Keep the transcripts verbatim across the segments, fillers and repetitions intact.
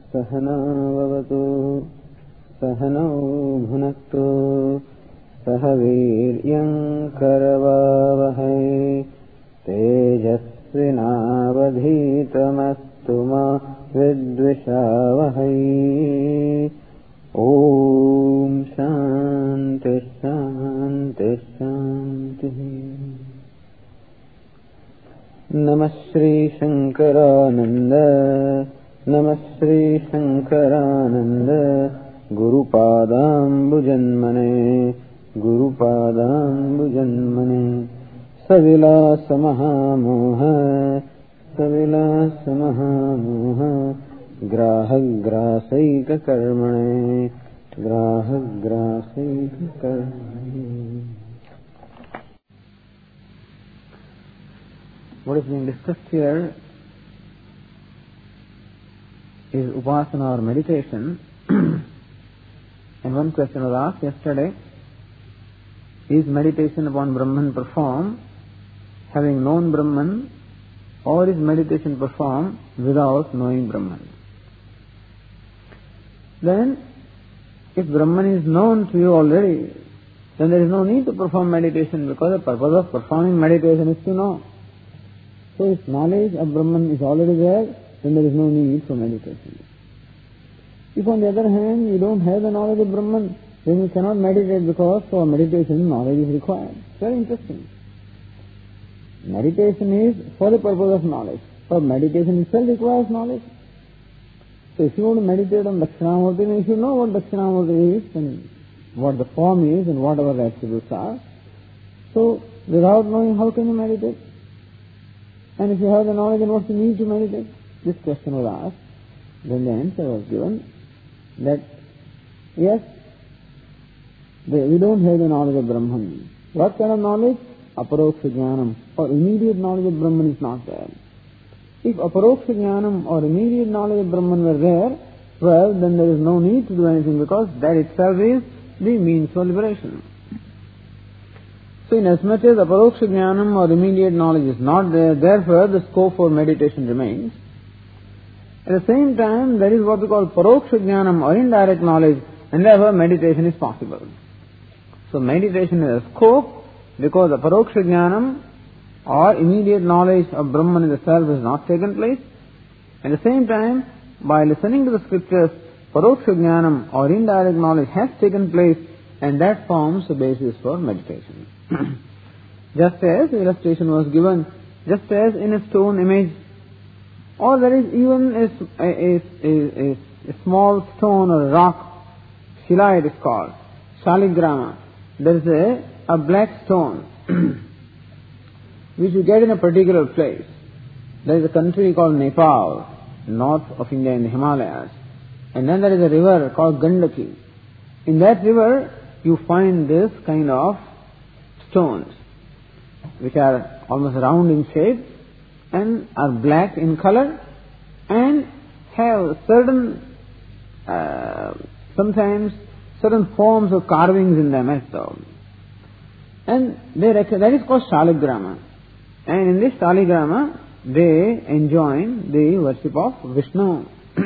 सहना भवतु सहनौ भुनक्तु सह वीर्यं करवावहै तेजस्विनावधीतमस्तु मा विद्विषावहै। ओम शांति शांति शांति। नमः श्री शंकरानंद नमः Shri Shankaranand गुरुपादाम्बुजन्मने गुरुपादाम्बुजन्मने। सविलास महामोह सविलास महामोह ग्राहग्रासैक कर्मणे ग्राहग्रासैक कर्मणे। What is being discussed here is upasana or meditation. And one question was asked yesterday: is meditation upon Brahman performed having known Brahman, or is meditation performed without knowing Brahman? Then, if Brahman is known to you already, then there is no need to perform meditation, because the purpose of performing meditation is to know. So if knowledge of Brahman is already there, then there is no need for meditation. If on the other hand you don't have the knowledge of Brahman, then you cannot meditate, because for meditation knowledge is required. Very interesting. Meditation is for the purpose of knowledge, but meditation itself requires knowledge. So if you want to meditate on Dakshinamurti, then you should know what Dakshinamurti is and what the form is and what our attributes are. So without knowing, how can you meditate? And if you have the knowledge, then what's the need to meditate? This question was asked. Then the answer was given that yes, we don't have the knowledge of Brahman. What kind of knowledge? Aparoksha jnanam, or immediate knowledge of Brahman is not there. If aparoksha jnanam or immediate knowledge of Brahman were there, well, then there is no need to do anything, because that itself is the means for liberation. So inasmuch as aparoksha jnanam or immediate knowledge is not there, therefore the scope for meditation remains. At the same time, there is what we call paroksha jnanam or indirect knowledge, and therefore meditation is possible. So meditation is a scope, because the paroksha jnanam or immediate knowledge of Brahman in the self has not taken place. At the same time, by listening to the scriptures, paroksha jnanam or indirect knowledge has taken place, and that forms the basis for meditation. Just as illustration was given, just as in a stone image, or there is even a, a, a, a, a small stone or a rock, shila it is called, shaligrama. There is a, a black stone which you get in a particular place. There is a country called Nepal, north of India in the Himalayas. And then there is a river called Gandaki. In that river you find this kind of stones, which are almost round in shape and are black in color and have certain, uh, sometimes certain forms of carvings in them as well. And they, that is called Shaligrama. And in this Shaligrama, they enjoin the worship of Vishnu.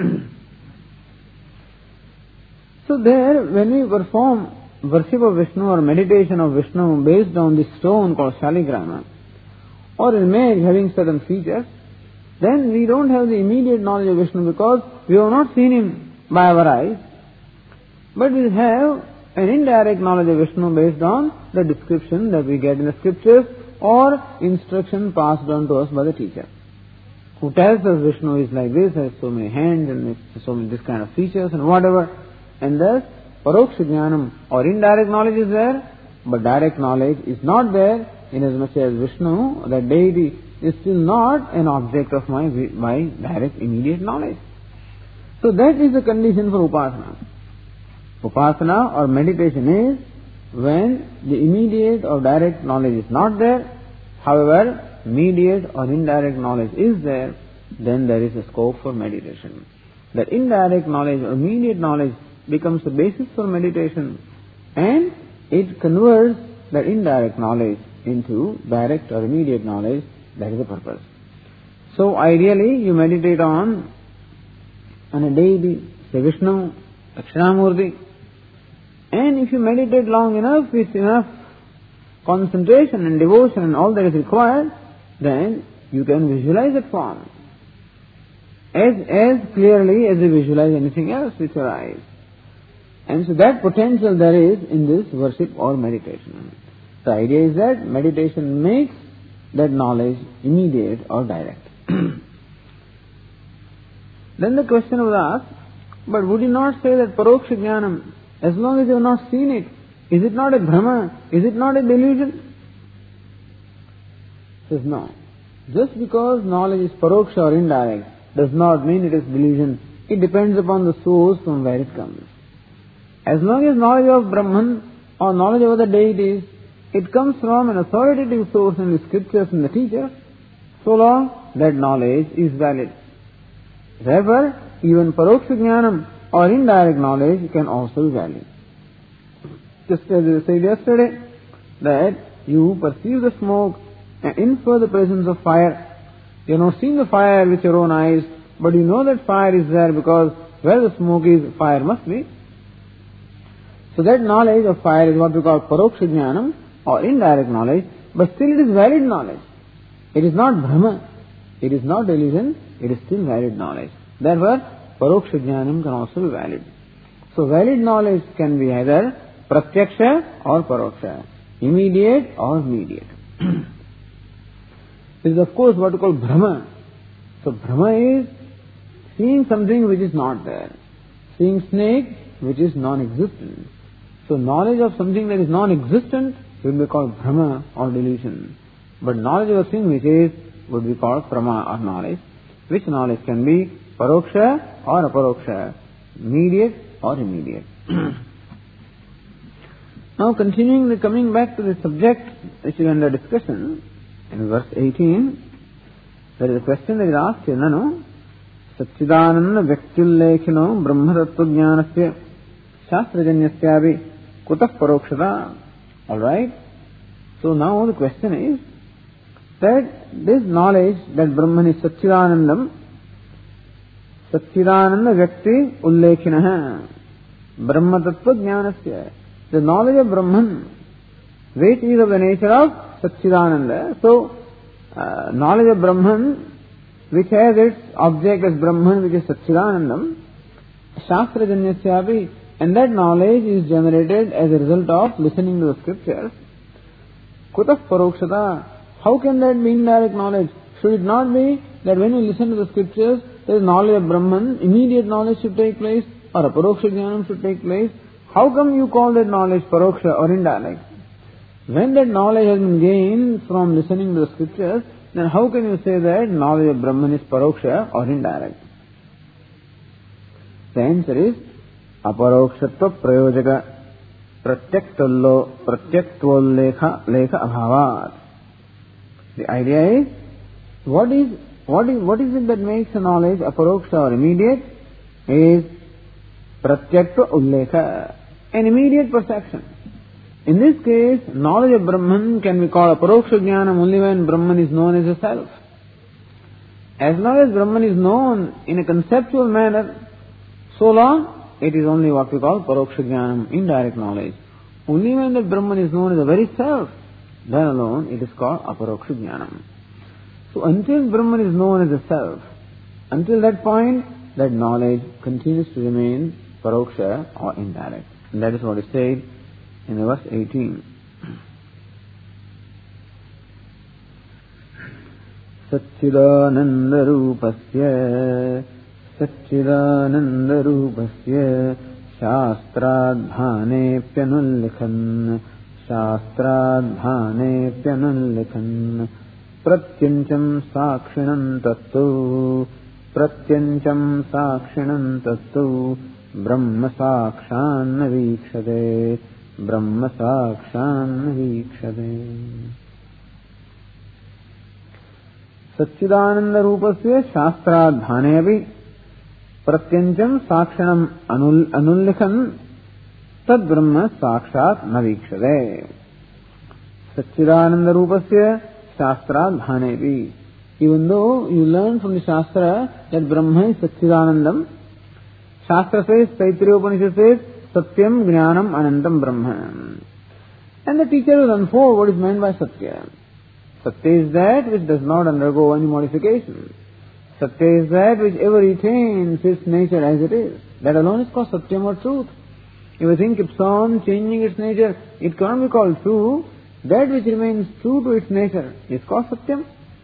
So there, when we perform worship of Vishnu or meditation of Vishnu based on this stone called Shaligrama, or an image having certain features, then we don't have the immediate knowledge of Vishnu, because we have not seen him by our eyes, but we have an indirect knowledge of Vishnu based on the description that we get in the scriptures or instruction passed on to us by the teacher, who tells us Vishnu is like this, has so many hands and so many this kind of features and whatever. And thus, paroksha jnanam or indirect knowledge is there, but direct knowledge is not there, inasmuch as Vishnu, that deity, is still not an object of my, my direct immediate knowledge. So that is the condition for upasana. Upasana or meditation is when the immediate or direct knowledge is not there, however, mediate or indirect knowledge is there, then there is a scope for meditation. That indirect knowledge or immediate knowledge becomes the basis for meditation, and it converts that indirect knowledge into direct or immediate knowledge. That is the purpose. So ideally you meditate on on a deity, say Vishnu, Dakshinamurti. And if you meditate long enough with enough concentration and devotion and all that is required, then you can visualize that form as, as clearly as you visualize anything else with your eyes. And so that potential there is in this worship or meditation. The idea is that meditation makes that knowledge immediate or direct. Then the question was asked, but would you not say that Paroksha Jnanam, as long as you have not seen it, is it not a Brahma? Is it not a delusion? Says no. Just because knowledge is Paroksha or indirect does not mean it is delusion. It depends upon the source from where it comes. As long as knowledge of Brahman or knowledge of the deities, it comes from an authoritative source in the scriptures and the teachers, so long that knowledge is valid. Therefore, even Paroksha Jnanam or indirect knowledge can also be valid. Just as we said yesterday, that you perceive the smoke and infer the presence of fire. You have not seen the fire with your own eyes, but you know that fire is there because where the smoke is, fire must be. So that knowledge of fire is what we call Paroksha Jnanam or indirect knowledge, but still it is valid knowledge. It is not Brahma. It is not delusion. It is still valid knowledge. Therefore, Paroksha Jnanam can also be valid. So valid knowledge can be either Pratyaksha or Paroksha, immediate or mediate. This is of course what we call Brahma. So Brahma is seeing something which is not there. Seeing snake which is non-existent. So knowledge of something that is non-existent will be called Brahma or delusion. But knowledge of a thing which is would be called Prama or knowledge, which knowledge can be Paroksha or Aparoksha, immediate or immediate. Now continuing, the coming back to the subject which is under discussion, in verse eighteen, there is a question that is asked here, Nanu, Satchidananda Vyaktyullekino Brahma Tattva Jnanasya Shastrajanyasyavi Kutah Parokshata. Alright? So now the question is that this knowledge that Brahman is Satchidanandam, Satchidananda Vyakti Ullekhinah Brahma Tattva Jnanasya. The knowledge of Brahman, which is of the nature of Satchidananda. So, uh, knowledge of Brahman, which has its object as Brahman, which is Satchidanandam, Shastra Janyasyapi, and that knowledge is generated as a result of listening to the scriptures. Kutah Parokshata. How can that be indirect knowledge? Should it not be that when you listen to the scriptures, there is knowledge of Brahman, immediate knowledge should take place, or a Paroksha Jnanam should take place? How come you call that knowledge Paroksha or indirect? When that knowledge has been gained from listening to the scriptures, then how can you say that knowledge of Brahman is Paroksha or indirect? The answer is Aparokshatva Prayojaka Pratyaktallo Pratyaktvollekha Lekha Abhavat. The idea is, what is what is what is it that makes a knowledge aparoksha or immediate? Is Pratyakta Ullekha, an immediate perception. In this case, knowledge of Brahman can be called Aparoksha Jnanam only when Brahman is known as a self. As long as Brahman is known in a conceptual manner, so long it is only what we call Paroksha Jnanam, indirect knowledge. Only when that Brahman is known as the very self, then alone it is called Aparoksha Jnanam. So until Brahman is known as a self, until that point, that knowledge continues to remain Paroksha or indirect. And that is what is said in verse eighteen. Satchidananda Rupasya Satchidananda Rupasya Shastradhane Pyanullikhan Shastradhane Pyanullikhan Pratyancham Sakshinam Tattu Pratyancham Sakshinam Tattu Brahma Sakshan Vikshade Brahma Sakshan Vikshade. Satchidananda Rupasya Shastradhane Pratyancham Sakshanam Anullikhan Tad Brahma Sakshat Navikshade. Satchidananda Rupasya Shastradhane. Even though you learn from the Shastra that Brahma is Satchidanandam, Shastra says, Taittiriya Upanishad says, Satyam Jnanam Anantam Brahma. And the teacher will unfold what is meant by Satya. Satya is that which does not undergo any modification. Satya is that which ever retains its nature as it is. That alone is called Satyam or truth. If a thing keeps on changing its nature, it cannot be called true. That which remains true to its nature is called Satyam.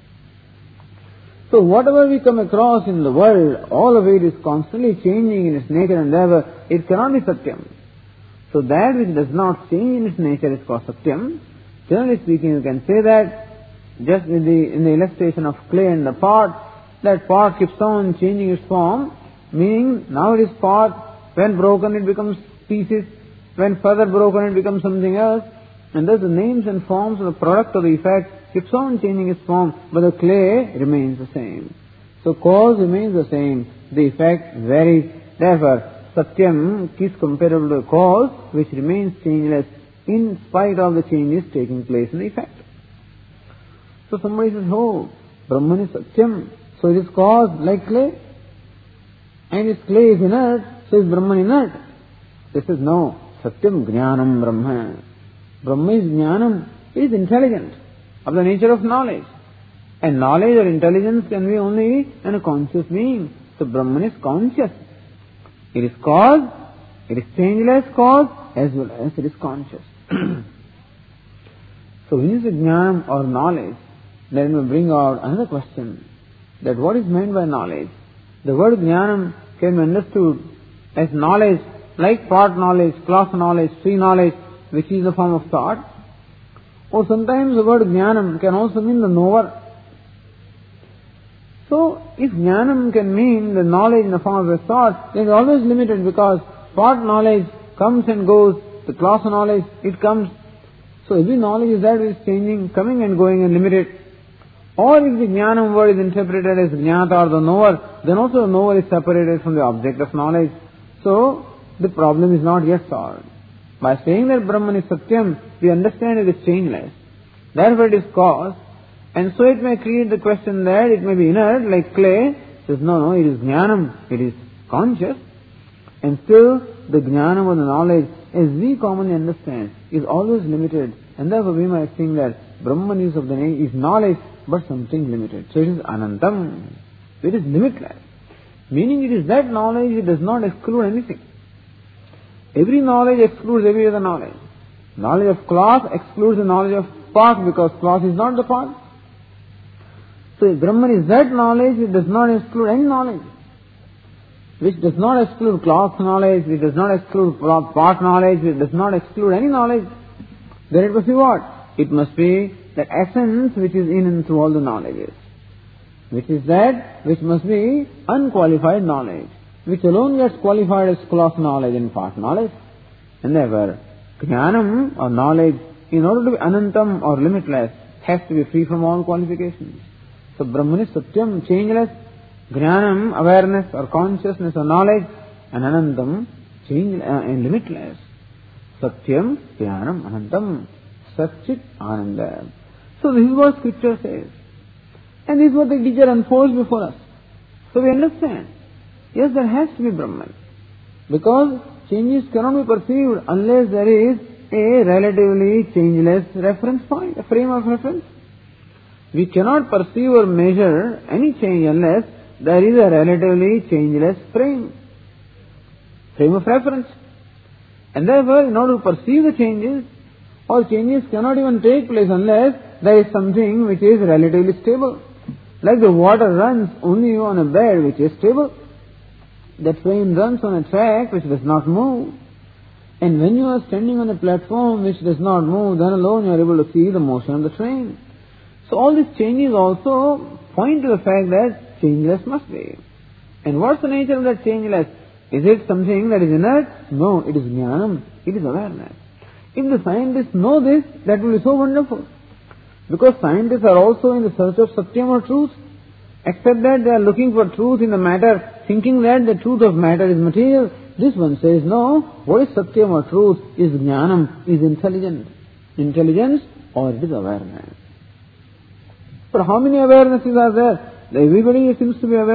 So whatever we come across in the world, all of it is constantly changing in its nature and therefore it cannot be Satyam. So that which does not change in its nature is called Satyam. Generally speaking, you can say that just in the, in the illustration of clay and the pot, that pot keeps on changing its form, meaning now it is pot, when broken it becomes pieces, when further broken it becomes something else, and thus the names and forms of the product of the effect keeps on changing its form, but the clay remains the same. So cause remains the same, the effect varies. Therefore, Satyam is comparable to a cause which remains changeless in spite of the changes taking place in the effect. So somebody says, oh, Brahman is Satyam, so it is caused like clay, and its clay is inert, so is Brahman inert. This is no, Satyam Jnanam Brahma. Brahma is Jnanam, it is intelligent, of the nature of knowledge. And knowledge or intelligence can be only in a conscious being. So Brahman is conscious. It is cause, it is changeless cause, as well as it is conscious. So when you say Jnanam or knowledge, let me bring out another question, that what is meant by knowledge? The word Jnanam can be understood as knowledge, like part knowledge, cloth knowledge, tree knowledge, which is the form of thought. Or sometimes the word Jnanam can also mean the knower. So, if Jnanam can mean the knowledge in the form of a thought, it is always limited because part knowledge comes and goes, the class of knowledge, it comes. So every knowledge is that which is changing, coming and going and limited. Or if the Jnanam word is interpreted as Jnata or the knower, then also the knower is separated from the object of knowledge. So, the problem is not yet solved. By saying that Brahman is Satyam, we understand it is changeless. Therefore it is cause. And so it may create the question that it may be inert like clay. It says, no, no, it is Jnanam, it is conscious. And still the Jnanam or the knowledge, as we commonly understand, is always limited. And therefore we might think that Brahman is of the name, is knowledge, but something limited. So it is Anantam. It is limitless. Meaning it is that knowledge, it does not exclude anything. Every knowledge excludes every other knowledge. Knowledge of cloth excludes the knowledge of pot because cloth is not the pot. So if Brahman is that knowledge, it does not exclude any knowledge. Which does not exclude cloth knowledge, which does not exclude pot knowledge, which does not exclude any knowledge. Then it must be what? It must be that essence which is in and through all the knowledges. Which is that which must be unqualified knowledge, which alone gets qualified as cloth knowledge and part knowledge. And therefore, Jnanam or knowledge, in order to be Anantam or limitless, has to be free from all qualifications. So Brahman is Satyam, changeless, Jnanam, awareness or consciousness or knowledge, and Anantam, change, uh, and limitless. Satyam, Jnanam, Anantam, Satchit, Ananda. So this is what scripture says. And this is what the teacher unfolds before us. So we understand. Yes, there has to be Brahman. Because changes cannot be perceived unless there is a relatively changeless reference point, a frame of reference. We cannot perceive or measure any change unless there is a relatively changeless frame, frame of reference. And therefore, in order to perceive the changes, or changes cannot even take place unless there is something which is relatively stable. Like the water runs only on a bed which is stable. The train runs on a track which does not move. And when you are standing on a platform which does not move, then alone you are able to see the motion of the train. So all these changes also point to the fact that changeless must be. And what's the nature of that changeless? Is it something that is inert? No, it is Jnanam, it is awareness. If the scientists know this, that will be so wonderful. Because scientists are also in the search of Satyam or truth, except that they are looking for truth in the matter, thinking that the truth of matter is material. This one says, no, what is Satyam or truth is Jnanam, is intelligent. Intelligence or it is awareness. But how many awarenesses are there? Everybody seems to be aware.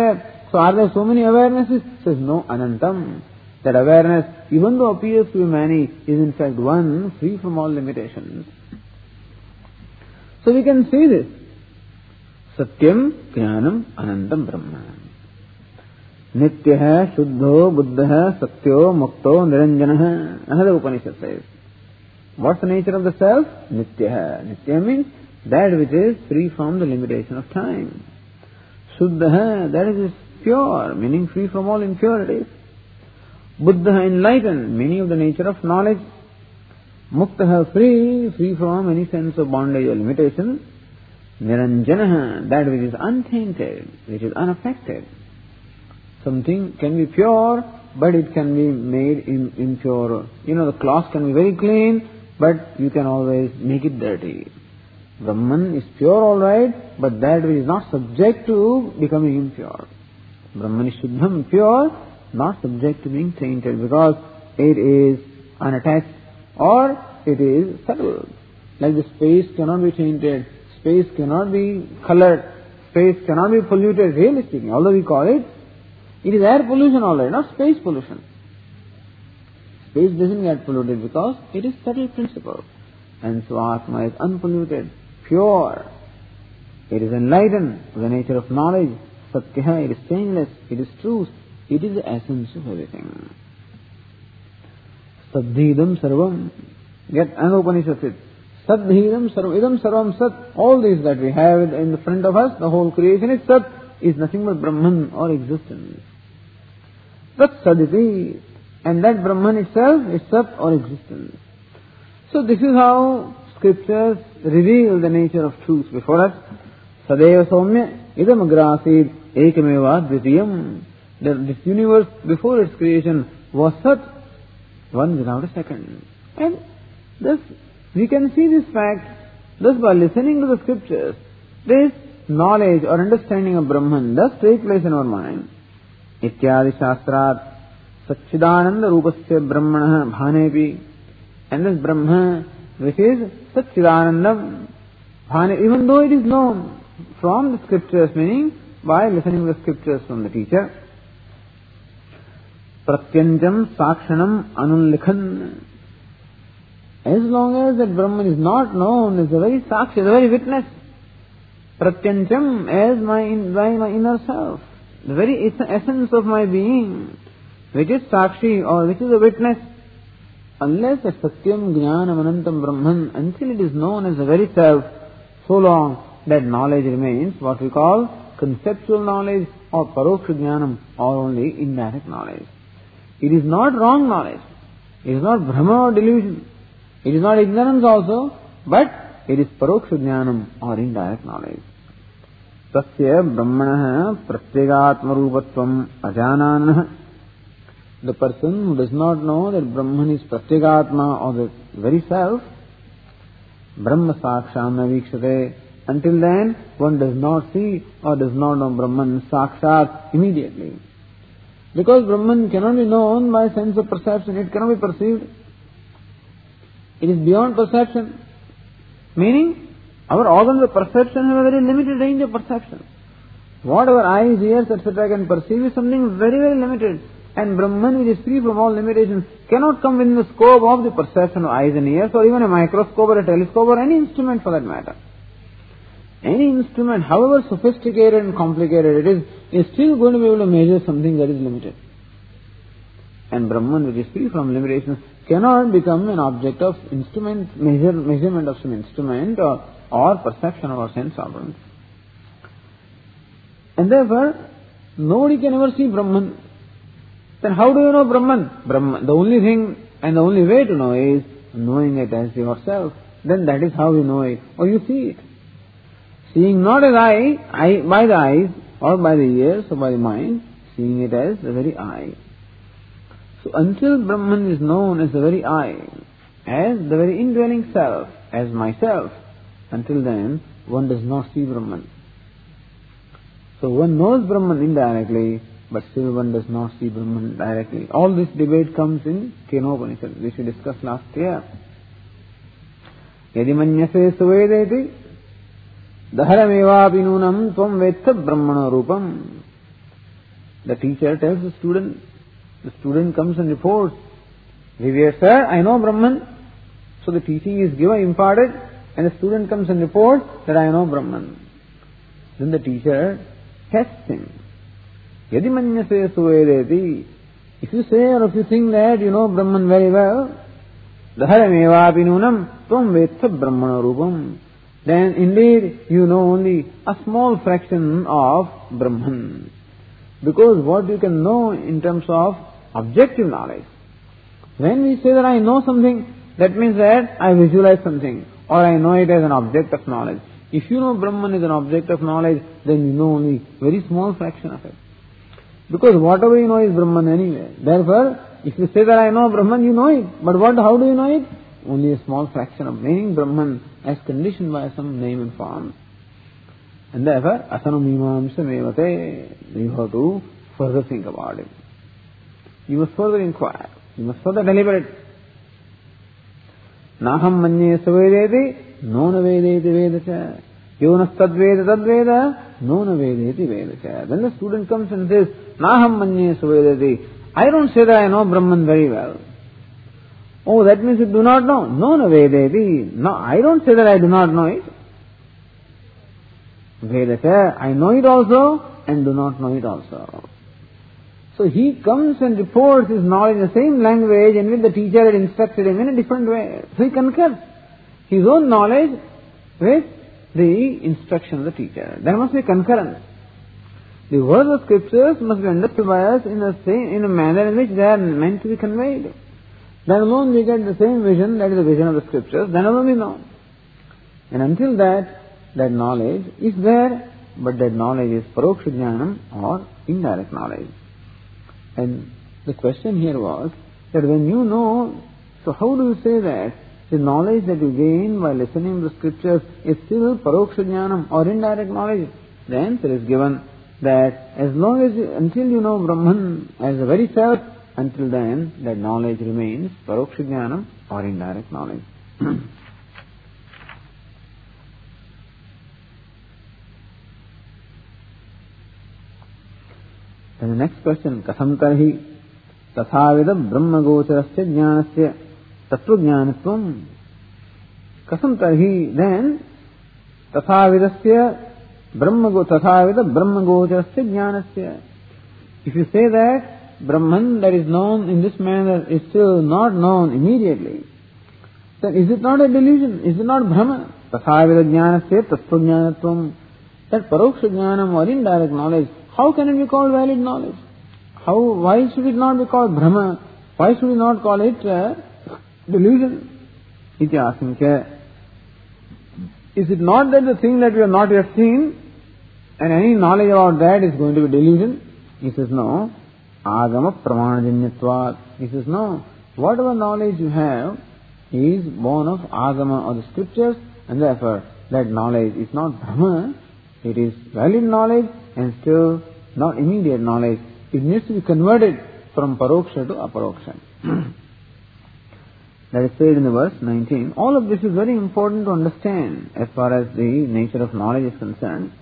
So are there so many awarenesses? Says no, anantam. That awareness, even though appears to be many, is in fact one, free from all limitations. So we can see this. Satyam, Jnanam, Anantam, Brahma. Nityaha, Shuddho, Buddhaha, Satyo, Mukto, Niranjanaha. Another Upanishad says. What's the nature of the self? Nityaha. Nitya means that which is free from the limitation of time. Shuddhaha, that is pure, meaning free from all impurities. Buddhaha, enlightened, meaning of the nature of knowledge. Muktaha, free, free from any sense of bondage or limitation. Niranjanaha, that which is untainted, which is unaffected. Something can be pure, but it can be made in, impure. You know, the cloth can be very clean, but you can always make it dirty. Brahman is pure, alright, but that which is not subject to becoming impure. Brahman is Shuddham, pure, not subject to being tainted, because it is unattached or it is subtle. Like the space cannot be tainted, space cannot be colored, space cannot be polluted, really speaking. Although we call it, it is air pollution already, not space pollution. Space doesn't get polluted because it is subtle principle. And so Atma is unpolluted, pure. It is enlightened to the nature of knowledge. Satya, it is stainless, it is truth, it is the essence of everything. Saddhidam sarvam. Get an Upanishad says, Saddhidam sarvam, idam sarvam sat. All these that we have in the front of us, the whole creation is sat, is nothing but Brahman or existence. Tat saditi. And that Brahman itself is sat or existence. So this is how scriptures reveal the nature of truth before us. Sadeva Soumya idam agrasid ekameva dvitiyam. This universe before its creation was sat, one without a second. And thus we can see this fact, thus by listening to the scriptures, this knowledge or understanding of Brahman does take place in our mind. Ityadi Shastrat Satchidananda Rupasya Brahmana Bhanepi. And this Brahma, which is Satchidanandam, Bhane, even though it is known from the scriptures, meaning by listening to the scriptures from the teacher. Pratyanjam Sakshanam Anullikhan. As long as that Brahman is not known as the very Sakshi, the very witness. Pratyanjam, as my, by my inner self, the very essence of my being, which is Sakshi or which is a witness. Unless a Satyam Jnanam Anantam Brahman, until it is known as the very self, so long that knowledge remains what we call conceptual knowledge or Paroksha Jnanam, or only indirect knowledge. It is not wrong knowledge. It is not Brahma or delusion. It is not ignorance also, but it is Paroksha Jnanam or indirect knowledge. Tasya Brahmanaha Pratyegatma Rupatvam Ajananah. The person who does not know that Brahman is Pratyegatma or the very self, Brahma Saksham Navikshate. Until then, one does not see or does not know Brahman Sakshat immediately. Because Brahman cannot be known by sense of perception, it cannot be perceived. It is beyond perception. Meaning, our organs of perception have a very limited range of perception. What our eyes, ears, et cetera can perceive is something very, very limited. And Brahman, which is free from all limitations, cannot come within the scope of the perception of eyes and ears, or even a microscope or a telescope or any instrument for that matter. Any instrument, however sophisticated and complicated it is, is still going to be able to measure something that is limited. And Brahman, which is free from limitations, cannot become an object of instrument, measure, measurement of some instrument or, or perception of our sense organs. And therefore, nobody can ever see Brahman. Then how do you know Brahman? Brahman, the only thing and the only way to know is knowing it as yourself. Then that is how you know it, or you see it. Seeing not as I, I by the eyes, or by the ears, or by the mind, seeing it as the very I. So until Brahman is known as the very I, as the very indwelling self, as myself, until then one does not see Brahman. So one knows Brahman indirectly, but still one does not see Brahman directly. All this debate comes in Kenopanishad, which we discussed last year. Yadi manyase suvedeti dharameva pinunam tvam vetha brahmana rupam. The teacher tells the student, the student comes and reports, Revered sir, I know Brahman. So the teaching is given, imparted, and the student comes and reports that I know Brahman. Then the teacher tests him. Yadi manyase suvedeti. If you say or if you think that you know Brahman very well, dharameva pinunam tvam vetha brahmana rupam. Then indeed you know only a small fraction of Brahman. Because what you can know in terms of objective knowledge. When we say that I know something, that means that I visualize something, or I know it as an object of knowledge. If you know Brahman is an object of knowledge, then you know only very small fraction of it. Because whatever you know is Brahman anyway. Therefore, if you say that I know Brahman, you know it. But what? How do you know it? Only a small fraction of meaning Brahman as conditioned by some name and form. And therefore, asanumimamsa mevate. You have to further think about it. You must further inquire. You must further deliberate. Naham manye savedeti, nona vedeti vedacha. Yonas tadveda tadveda, nona vedeti vedacha. Then the student comes and says, Naham manye savedeti. I don't say that I know Brahman very well. Oh, that means you do not know. Nona vedeti. No, I don't say that I do not know it. Vedacha, I know it also and do not know it also. So he comes and reports his knowledge in the same language in which the teacher had instructed him in a different way. So he concurs his own knowledge with the instruction of the teacher. There must be concurrence. The words of scriptures must be understood by us in a same, in a manner in which they are meant to be conveyed. Then alone we get the same vision, that is the vision of the scriptures, then alone we know. And until that, that knowledge is there, but that knowledge is paroksha jnanam or indirect knowledge. And the question here was that when you know, so how do you say that the knowledge that you gain by listening to the scriptures is still paroksha jnanam or indirect knowledge? The answer is given that as long as you, until you know Brahman as the very self, until then that knowledge remains paroksha jnanam or indirect knowledge. And the next question, Kasam tarhi tathavida brahma gocharasya jnanasya tattva jnanatvam. Kasam tarhi, then tathavidasya brahma go tathavida brahma gocharasya jnanasya. If you say that Brahman that is known in this manner is still not known immediately, then is it not a delusion? Is it not Brahma? Tathavida jnanasya tattva jnanatvam. That paroksha jnanam or indirect knowledge, how can it be called valid knowledge? How? Why should it not be called Brahma? Why should we not call it uh, delusion? Iti asankya. Is it not that the thing that we have not yet seen and any knowledge about that is going to be delusion? He says no. Agama pramanajanyatvat. He says no. Whatever knowledge you have is born of agama or the scriptures, and therefore that knowledge is not Brahma. It is valid knowledge and still not immediate knowledge. It needs to be converted from paroksha to aparoksha. That is said in the verse nineteen. All of this is very important to understand as far as the nature of knowledge is concerned.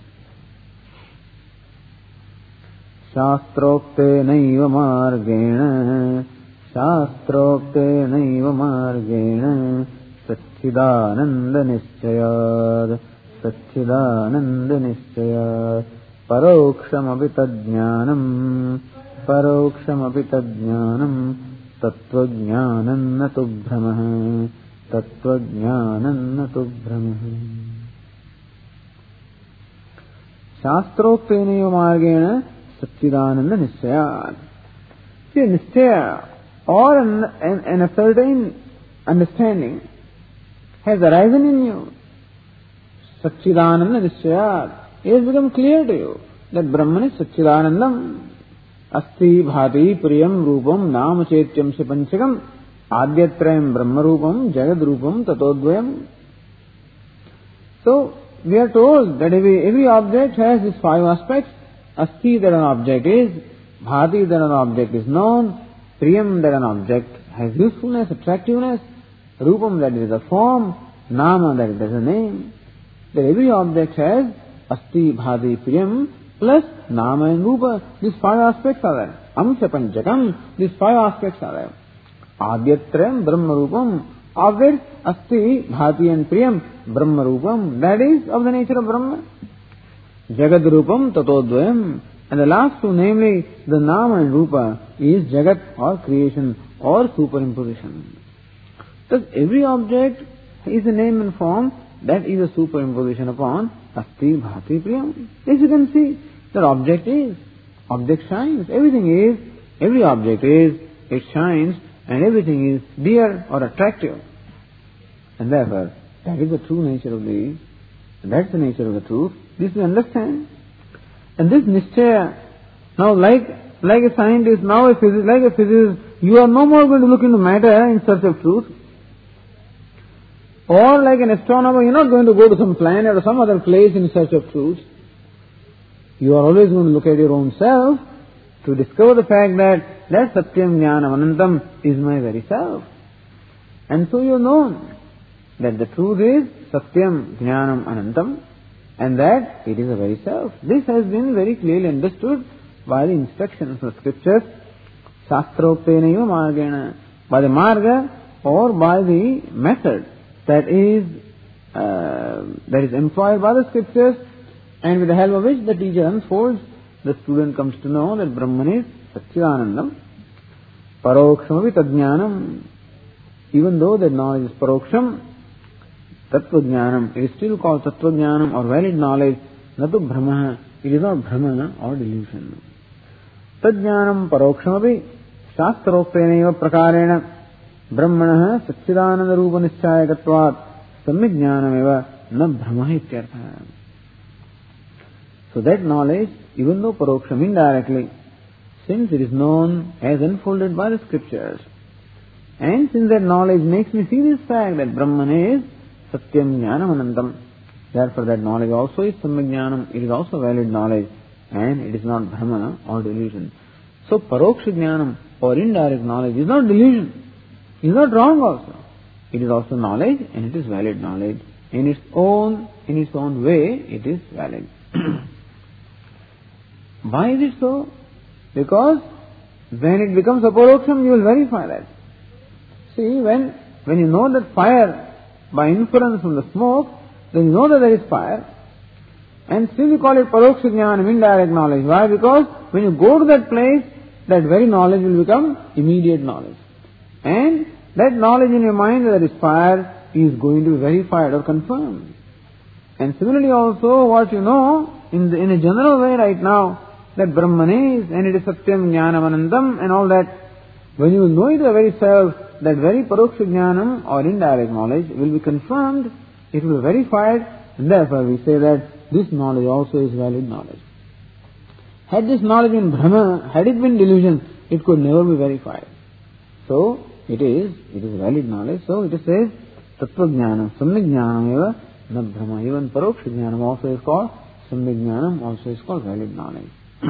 Shastrokte naiva margena Shastrokte naiva margena Satchidananda nischayad Satchidananda nischayat Paroksham abhitadjnanam Paroksham abhitadjnanam Tattvajnanam natu brahmah Tattvajnanam natu brahmah. Shastrokteneva margena Satchidananda nischayat. See, nischaya or an, an, an a certain understanding has arisen in you. Satchidananda nischayat. It has become clear to you that Brahman is Satchidanandam. Asti bhati priyam rupam nama chetyam se panchakam adyatrayam brahma rupam jagad rupam tatodvayam. So, we are told that every, every object has these five aspects. Asti, that an object is. Bhati, that an object is known. Priyam, that an object has usefulness, attractiveness. Rupam, that is a form. Nama, that is a name. That every object has Asti, Bhati, Priyam, plus Nama and Rupa. These five aspects are there. Amsha Panchakam, these five aspects are there. Adyatrayam Brahma Rupam. Of it, Asti, Bhati and Priyam, Brahma Rupam. That is of the nature of Brahma. Jagad Rupam Tatodvayam. And the last two, namely the Nama and Rupa, is Jagat or creation or superimposition. Thus every object is a name and form that is a superimposition upon Asti, Bhati, Priyam. As you can see, that object is, object shines, everything is, every object is, it shines, and everything is dear or attractive. And therefore, that is the true nature of the, that's the nature of the truth. This we understand. And this nischaya, now like, like a scientist, now a physicist, like a physicist, you are no more going to look into matter in search of truth. Or like an astronomer, you're not going to go to some planet or some other place in search of truth. You are always going to look at your own self to discover the fact that that Satyam Jnanam Anantam is my very self. And so you know that the truth is Satyam Jnanam Anantam, and that it is a very self. This has been very clearly understood by the instructions of scriptures, Shastroktenaiva Margena, by the Marga or by the method that is uh, that is employed by the scriptures, and with the help of which the teacher unfolds, the student comes to know that Brahman is Satchidanandam, Parokshamavi Tadjnanam. Even though that knowledge is Paroksham, Tattvajnanam, it is still called Tattvajnanam or valid knowledge, Natu Brahma, it is not Brahma or delusion. Tadjnanam Parokshamavi Shastroktenaiva Prakarena Brahmanah Satchidananda Rupa Nischayakatvat Samyajnanameva na Brahma ityartha. So that knowledge, even though Paroksham indirectly, since it is known as unfolded by the scriptures, and since that knowledge makes me see this fact that Brahman is Satyam Jnanam Anantam, therefore that knowledge also is Samyajnanam, it is also valid knowledge, and it is not Brahma or delusion. So Paroksha Jnanam or indirect knowledge is not delusion. It is not wrong also. It is also knowledge, and it is valid knowledge. In its own, in its own way, it is valid. Why is it so? Because when it becomes a Paroksham, you will verify that. See, when, when you know that fire, by inference from the smoke, then you know that there is fire, and still you call it Paroksha Jnanam, indirect knowledge. Why? Because when you go to that place, that very knowledge will become immediate knowledge. And that knowledge in your mind that there is fire is going to be verified or confirmed. And similarly also, what you know in, the, in a general way right now, that Brahman is, and it is Satyam Jnanam Anandam and all that, when you know it the very self, that very Paroksha Jnanam or indirect knowledge will be confirmed, it will be verified, and therefore we say that this knowledge also is valid knowledge. Had this knowledge been Brahma, had it been delusion, it could never be verified. So, it is, it is valid knowledge. So, it says, Tattvajnanam, Samyajnanam eva, na Brahma. Even Paroksha Jnanam also is called, Samyajnanam also is called valid knowledge.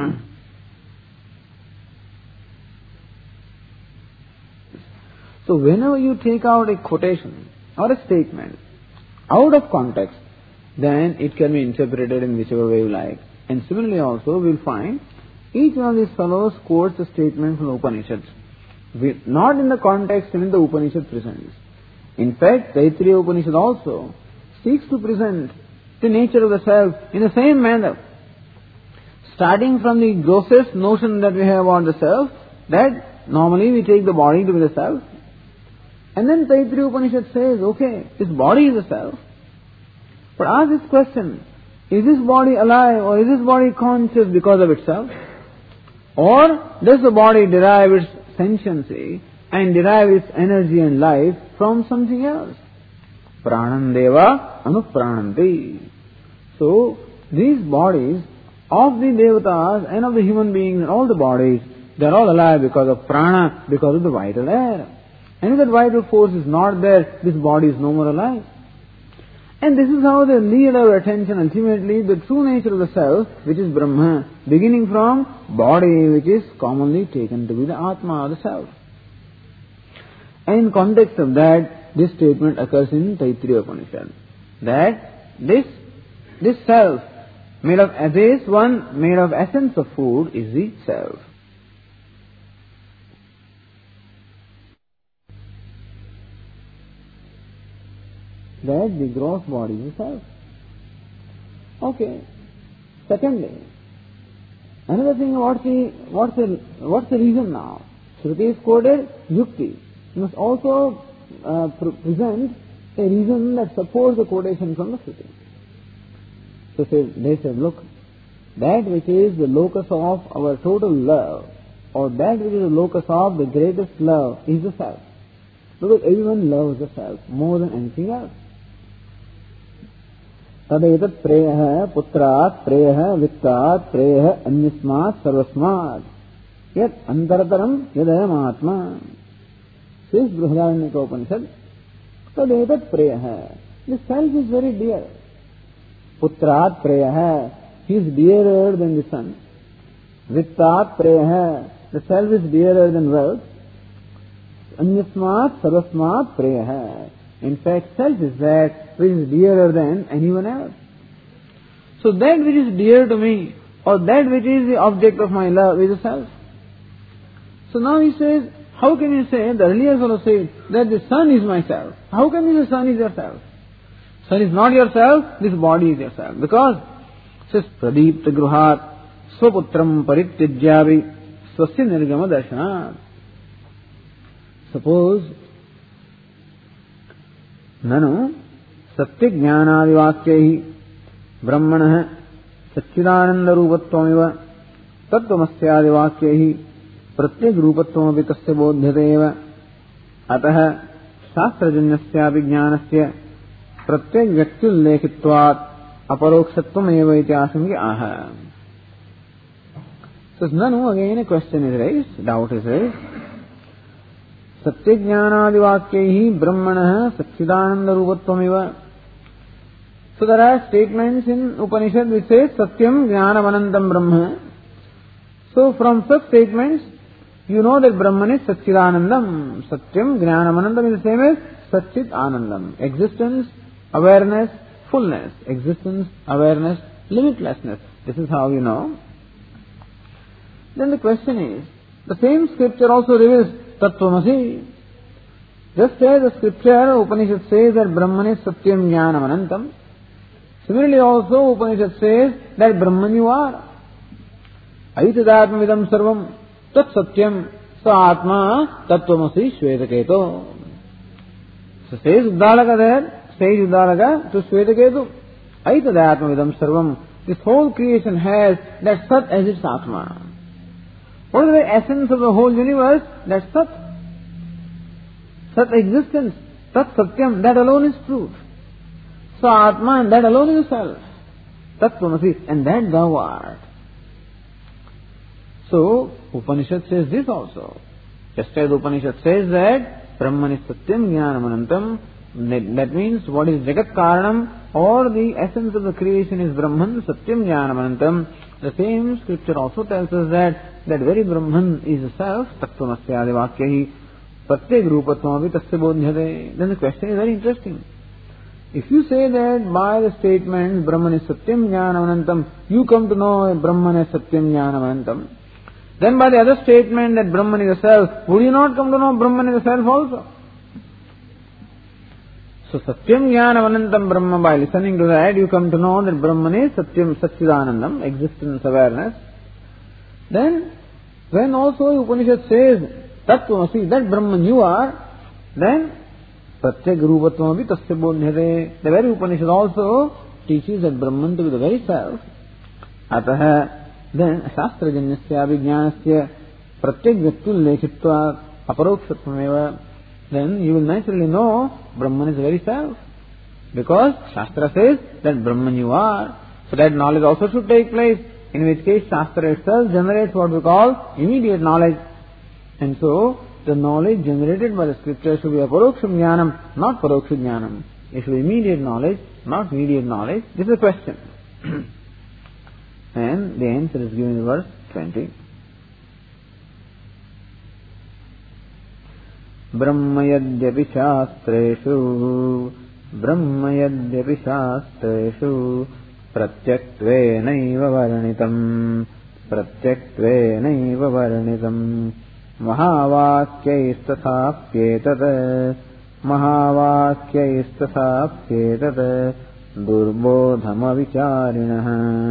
So, whenever you take out a quotation or a statement out of context, then it can be interpreted in whichever way you like. And similarly also, we will find each one of these fellows quotes a statement from the Upanishads, not in the context in the Upanishad presents. In fact, Taittiriya Upanishad also seeks to present the nature of the self in the same manner. Starting from the grossest notion that we have about the self, that normally we take the body to be the self. And then Taittiriya Upanishad says, okay, this body is the self. But ask this question, is this body alive or is this body conscious because of itself? Or does the body derive its sentiency and derive its energy and life from something else? Pranandeva anuprananti. So, these bodies of the devatas and of the human beings and all the bodies, they are all alive because of prana, because of the vital air. And if that vital force is not there, this body is no more alive. And this is how they lead our attention ultimately the true nature of the self, which is Brahma, beginning from body, which is commonly taken to be the Atma or the self. And in context of that, this statement occurs in Taittiriya Upanishad, that this, this self made of this one, made of essence of food, is the self. That the gross body is the self. Okay. Secondly, another thing, what's the, what's the, what's the reason now? Shruti is quoted, yukti. You must also uh, present a reason that supports the quotation from the Shruti. So say, they said, look, that which is the locus of our total love, or that which is the locus of the greatest love, is the self. Because everyone loves the self more than anything else. Tadetat preyaha putrat preyaha vittat preyaha anyasmat sarvasmat yat antarataram yadayam atma. Says Brihadaranyaka Upanishad, tadetat preyaha. The self is very dear. Putrat preyaha. He is dearer than the son. Vittat preyaha. The self is dearer than wealth. Anyasmat sarvasmat preyaha. In fact, self is that which is dearer than anyone else. So that which is dear to me, or that which is the object of my love, is the self. So now he says, how can you say, the earlier fellow said, that the sun is myself. How can you say sun is yourself? Sun is not yourself, this body is yourself. Because, it says, pradipta gruhat swaputram parityajyavi swasya nirgama darshanat. Suppose, nanu satya jnanadivakyaihi brahmanah satchidananda rupattvamiva tattvamasyaadivakyaihi pratyek rupattvamapi tasya bodhyateva atah shastrajanyasyapi jnanasya pratyek vyaktyullekitvat aparokshattvameva iti asamki aha. So nanu, again a question is raised, doubt is raised. Satyajnanadivakyaihi brahmanah satchidananda rupattvamiva. So there are statements in Upanishad which say Satyam Jnanamanantam Brahma. So from such statements, you know that Brahman is Satchidanandam. Satyam Jnanamanantam is the same as Satchit Anandam. Existence, awareness, fullness. Existence, awareness, limitlessness. This is how you know. Then the question is, the same scripture also reveals Tattvamasi. Just as the scripture, Upanishad says that Brahman is Satyam Jnanamanantam. Similarly also Upanishad says that Brahman you are. Aitadatmidam sarvam tat satyam sa atma tattvamasi Shvetaketu. So says Uddalaka there, says Uddalaka to Shvetaketu. Aitadatmidam sarvam. This whole creation has that Sat as its Atma. What is the essence of the whole universe? That's Sat. Sat existence. Tat Satyam. That alone is truth. So Atman, that alone is self. Tattvamasi, and that thou art. So Upanishad says this also. Just as Upanishad says that Brahman is Satyam Jnanamanantam, that, that means what is Jagat Karanam, or the essence of the creation is Brahman, Satyam Jnanamanantam. The same scripture also tells us that that very Brahman is the self, Tattvamasyadivakyahi, Pratyek Rupattvamapi tasya bodhyate. Then the question is very interesting. If you say that by the statement Brahman is Satyam Jnanamanantam, you come to know Brahman is Satyam Jnanamanantam, then by the other statement that Brahman is the self, would you not come to know Brahman is the self also? So Satyam Jnanamanantam Brahma, by listening to that, you come to know that Brahman is Satyam Satchidanandam, existence, awareness. Then, when also Upanishad says Tattvamasi, that Brahman you are, then Pratyek Rupattvamapi tasya bodhyate. The very Upanishad also teaches that Brahman to be the very self. Atah, then Shastrajanyasya Vijnanasya Pratyek Vyaktyullekitvat Aparokshattvameva. Then you will naturally know Brahman is the very self. Because Shastra says that Brahman you are. So that knowledge also should take place. In which case Shastra itself generates what we call immediate knowledge. And so the knowledge generated by the scripture should be aparoksham jnanam, not paroksham jnanam. It should be immediate knowledge, not mediate knowledge. This is a question. And the answer is given in verse twenty. Brahma yadyapi shastreshu Brahma yadyapi shastreshu प्रत्यक्त्वेनैव वर्णितम् प्रत्यक्त्वेनैव वर्णितम् महावाक्यैस्तथाप्येतत् महावाक्यैस्तथाप्येतत् दुर्बोधमविचारिणः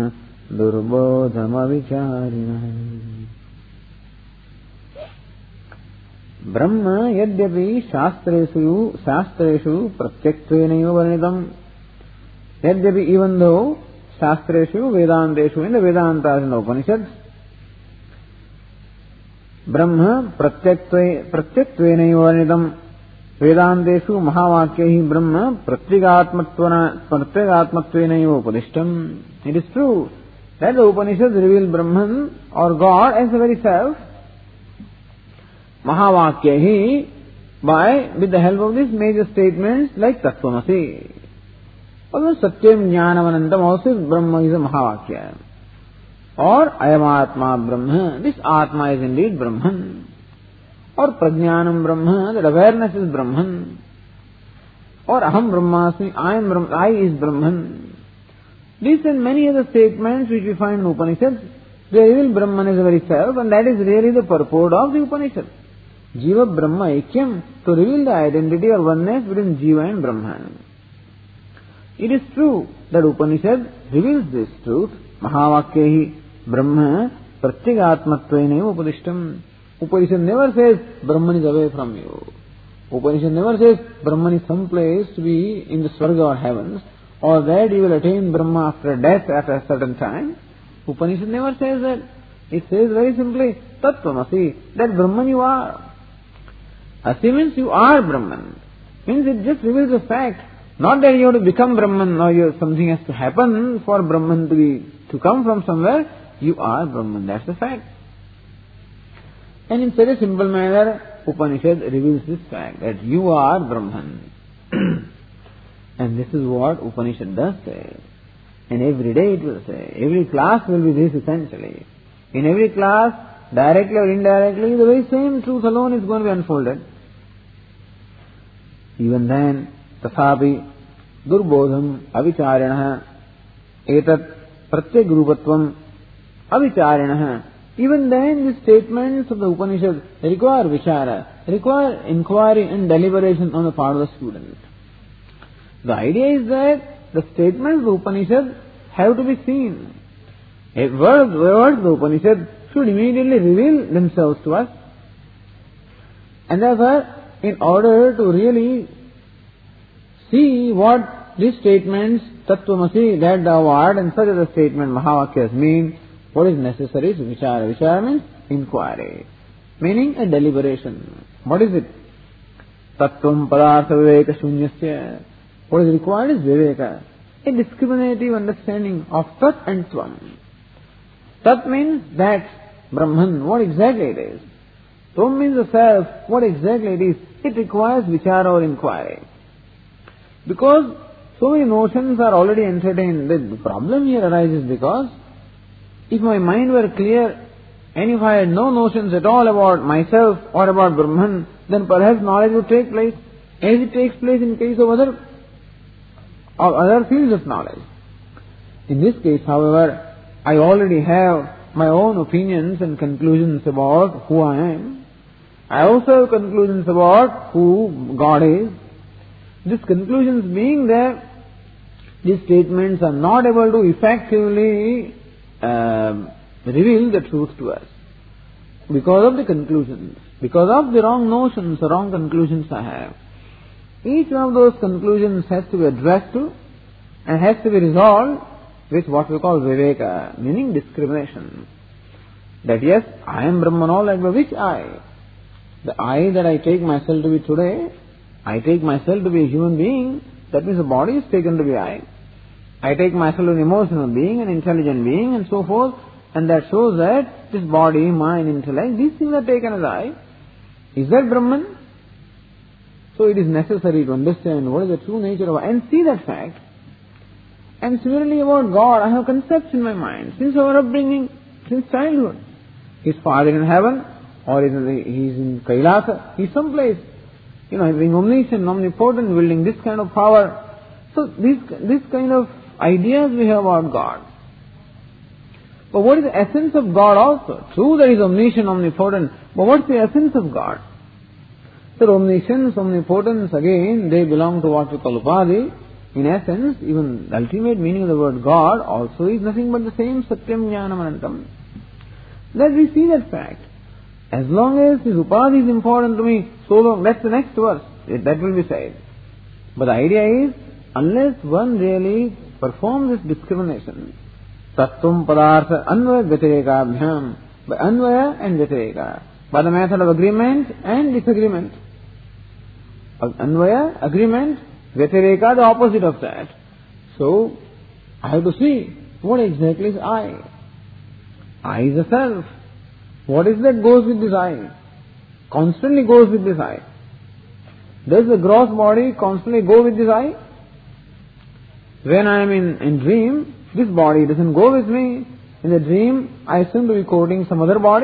दुर्बोधमविचारिणः ब्रह्म यद्यपि शास्त्रेषु शास्त्रेषु प्रत्यक्त्वेनैव वर्णितम् यद्यपि even though शास्त्रेषु वेदांतेषु in the Vedantas and Upanishads ब्रह्म प्रत्यक्त्वे प्रत्यक्त्वेनैव वर्णितम् वेदांतेषु महावाक्यैः ब्रह्म प्रत्यगात्मत्वेन प्रत्यगात्मत्वेनैव उपदिष्टम्. It is true that the Upanishads reveal Brahman or God as the very self. Mahavakyahi, by with the help of these major statements like Tattvamasi. Also Satyam Jnanam Anantam also Brahma is a Mahavakya. Or Ayam Atma Brahma, this Atma is indeed Brahman. Or Prajnanam Brahma, that awareness is Brahman. Or Aham Brahmasmi, I am Brahman, I is Brahman. These and many other statements which we find in Upanishads, they reveal Brahman as the very self, and that is really the purport of the Upanishad. Jiva Brahma Aikyam, to reveal the identity or oneness between Jiva and Brahman. It is true that Upanishad reveals this truth. Mahavakyahi Brahma Pratyagatmatvenaiva Upadishtam. Upanishad never says Brahman is away from you. Upanishad never says Brahman is someplace to be in the Swarga or heavens, or that you will attain Brahma after death at a certain time. Upanishad never says that. It says very simply, Tattvamasi, that Brahman you are. Asi means you are Brahman. Means it just reveals the fact, not that you have to become Brahman or you, something has to happen for Brahman to be, to come from somewhere. You are Brahman, that's the fact. And in such a simple manner, Upanishad reveals this fact, that you are Brahman. And this is what Upanishad does say. And every day it will say. Every class will be this essentially. In every class, directly or indirectly, the very same truth alone is going to be unfolded. Even then, tathapi durbodham avicharinaha etat pratyagurupatvam avicharinaha. Even then, the statements of the Upanishad require vichara, require inquiry and deliberation on the part of the student. The idea is that the statements of the Upanishad have to be seen. A word, words of the Upanishad should immediately reveal themselves to us. And therefore, in order to really see what these statements, Tattvamasi, that thou art, and such other statement, Mahavakyas, mean, what is necessary is vichara. Vichara means inquiry, meaning a deliberation. What is it? Tattvam padartha viveka shunyasya. What is required is viveka, a discriminative understanding of tat and tvam. Tat means that Brahman, what exactly it is. Tvam means the self, what exactly it is. It requires vichara or inquiry. Because so many notions are already entertained, the problem here arises because if my mind were clear and if I had no notions at all about myself or about Brahman, then perhaps knowledge would take place as it takes place in case of other of other fields of knowledge. In this case, however, I already have my own opinions and conclusions about who I am. I also have conclusions about who God is. These conclusions being there, these statements are not able to effectively uh, reveal the truth to us because of the conclusions, because of the wrong notions, the wrong conclusions I have. Each one of those conclusions has to be addressed to and has to be resolved with what we call viveka, meaning discrimination. That yes, I am Brahman, all like, but which I? The I that I take myself to be today, I take myself to be a human being, that means the body is taken to be I. I take myself as an emotional being, an intelligent being, and so forth, and that shows that this body, mind, intellect, these things are taken as I. Is that Brahman? So it is necessary to understand what is the true nature of I and see that fact. And similarly about God, I have concepts in my mind since our upbringing, since childhood. His Father in heaven, or is he is in Kailasa, he is someplace. You know, being omniscient, omnipotent, wielding this kind of power. So this this kind of ideas we have about God. But what is the essence of God also? True, there is omniscient, omnipotent, but what's the essence of God? So omniscience, omnipotence, again, they belong to what we call Upadhi. In essence, even the ultimate meaning of the word God also is nothing but the same Satyam Jnanam Anantam. That we see that fact. As long as this Upadhi is important to me, so long, that's the next verse, that will be said. But the idea is, unless one really performs this discrimination, Tattvam Padartha Anvaya Vyatireka by Anvaya and Vyatireka, by the method of agreement and disagreement. Anvaya, agreement, Vyatireka, the opposite of that. So, I have to see, what exactly is I? I is a self. What is that goes with this I? Constantly goes with this I. Does the gross body constantly go with this I? When I am in, in dream, this body doesn't go with me. In the dream, I seem to be quoting some other body.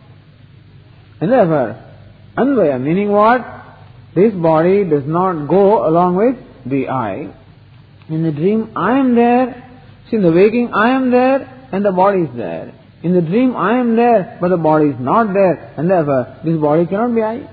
And therefore, Anvaya, meaning what? This body does not go along with the I. In the dream, I am there. See, in the waking, I am there and the body is there. In the dream, I am there, but the body is not there, and therefore, this body cannot be I.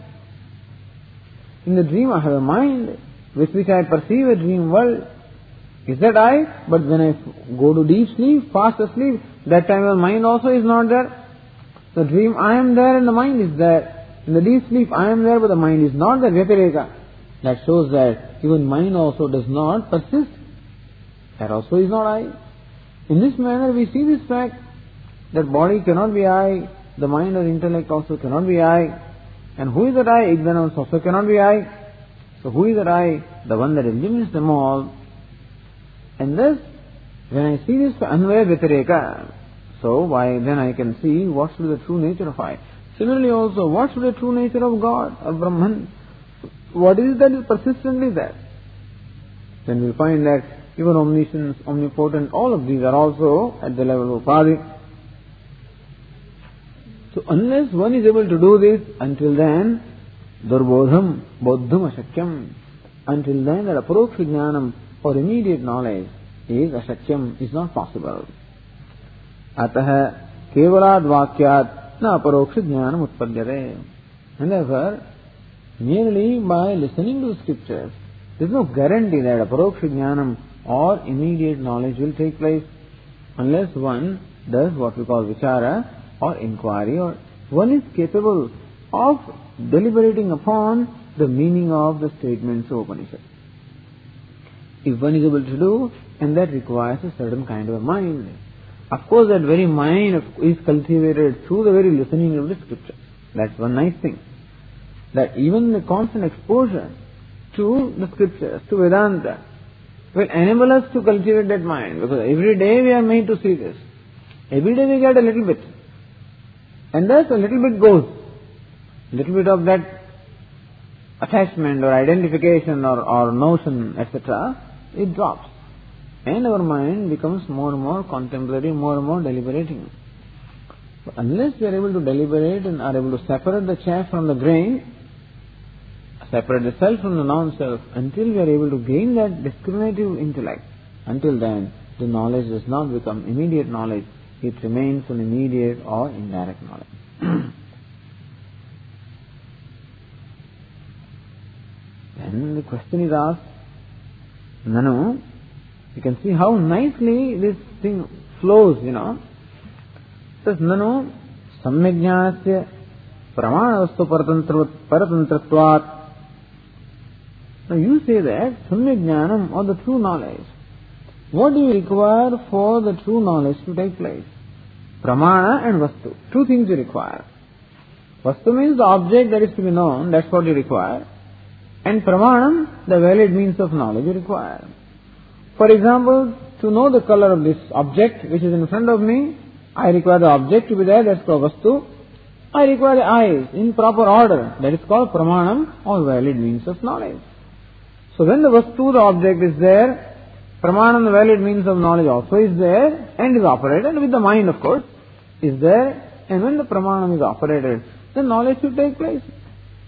In the dream, I have a mind with which I perceive a dream world. Is that I? But when I go to deep sleep, fast asleep, that time the mind also is not there. The dream, I am there and the mind is there. In the deep sleep, I am there, but the mind is not there. Vyatireka. That shows that even mind also does not persist. That also is not I. In this manner, we see this fact that body cannot be I, the mind or intellect also cannot be I, and who is that I? Ignorance also cannot be I. So who is that I? The one that eliminates them all. And thus, when I see this Anvaya Vyatireka, so why then I can see what should be the true nature of I. Similarly also, what should be the true nature of God, of Brahman? What is it that is persistently there? Then we find that even omniscience, omnipotent, all of these are also at the level of Upadhi. So unless one is able to do this, until then, Durbodham, Bodham Ashakyam, until then that Aparoksha Jnanam or immediate knowledge is Ashakyam, is not possible. Ataha Kevalad Vakyat na Aparoksha Jnanam Utpadyate. And therefore, merely by listening to the scriptures, there is no guarantee that Aparoksha Jnanam or immediate knowledge will take place unless one does what we call Vichara or inquiry, or one is capable of deliberating upon the meaning of the statements of Upanishad. If one is able to do, and that requires a certain kind of a mind. Of course, that very mind is cultivated through the very listening of the scripture. That's one nice thing. That even the constant exposure to the scriptures, to Vedanta, will enable us to cultivate that mind. Because every day we are made to see this. Every day we get a little bit. And thus a little bit goes. A little bit of that attachment or identification or, or notion, et cetera, it drops. And our mind becomes more and more contemplative, more and more deliberating. But unless we are able to deliberate and are able to separate the chaff from the grain, separate the self from the non-self, until we are able to gain that discriminative intellect, until then the knowledge does not become immediate knowledge. It remains an immediate or indirect knowledge. Then the question is asked, Nanu, you can see how nicely this thing flows, you know. It says, Nanu, Samyajnasya Pramana-vastu paratantratvat. Now you say that Samyajnanam or the true knowledge. What do you require for the true knowledge to take place? Pramana and Vastu. Two things you require. Vastu means the object that is to be known, that's what you require. And Pramanam, the valid means of knowledge you require. For example, to know the color of this object which is in front of me, I require the object to be there, that's called Vastu. I require the eyes in proper order, that is called Pramanam or valid means of knowledge. So when the Vastu, the object is there, Pramanam, the valid means of knowledge also is there and is operated with the mind, of course, is there. And when the Pramanam is operated, then knowledge should take place.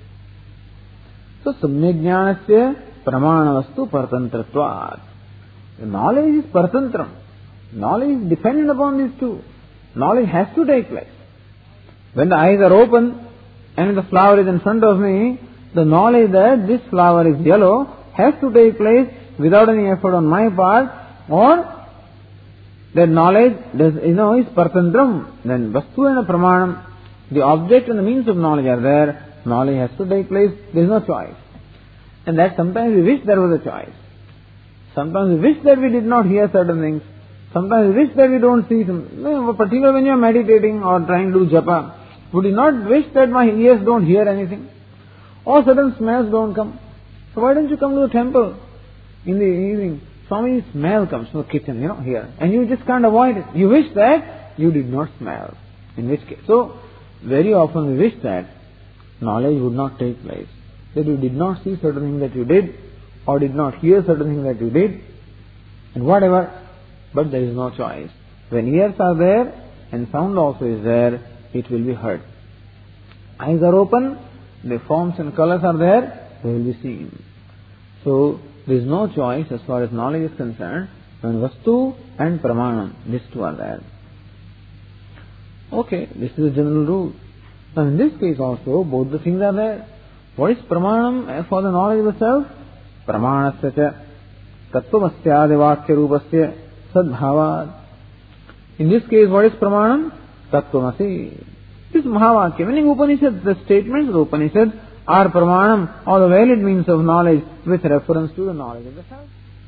So, Samyajnanasya Pramana-vastu paratantratvat. Knowledge is partantram. Knowledge is dependent upon these two. Knowledge has to take place. When the eyes are open and the flower is in front of me, the knowledge that this flower is yellow has to take place without any effort on my part, or that knowledge does, you know, is partantram. Then vastu and pramanam, the object and the means of knowledge are there. Knowledge has to take place. There is no choice. And that sometimes we wish there was a choice. Sometimes we wish that we did not hear certain things. Sometimes we wish that we don't see some, you know, particularly when you are meditating or trying to do japa. Would you not wish that my ears don't hear anything? Or certain smells don't come? So why don't you come to the temple in the evening? Swami's smell comes from the kitchen, you know, here. And you just can't avoid it. You wish that you did not smell. In which case, so very often we wish that knowledge would not take place. That you did not see certain things that you did, or did not hear certain things that you did, and whatever. But there is no choice. When ears are there, and sound also is there, it will be heard. Eyes are open, the forms and colors are there, they will be seen. So, there is no choice as far as knowledge is concerned, when vastu and pramanam, these two are there. Okay, this is a general rule. Now in this case also, both the things are there. What is pramanam for the knowledge of the self? Pramanasya cha tattvamasya devakya rupasya sadbhavad. In this case, what is pramanam? Tattvamasi. This is Mahavakya. Meaning Upanishad, the statements of the Upanishad are pramanam, or the valid means of knowledge with reference to the knowledge of the self.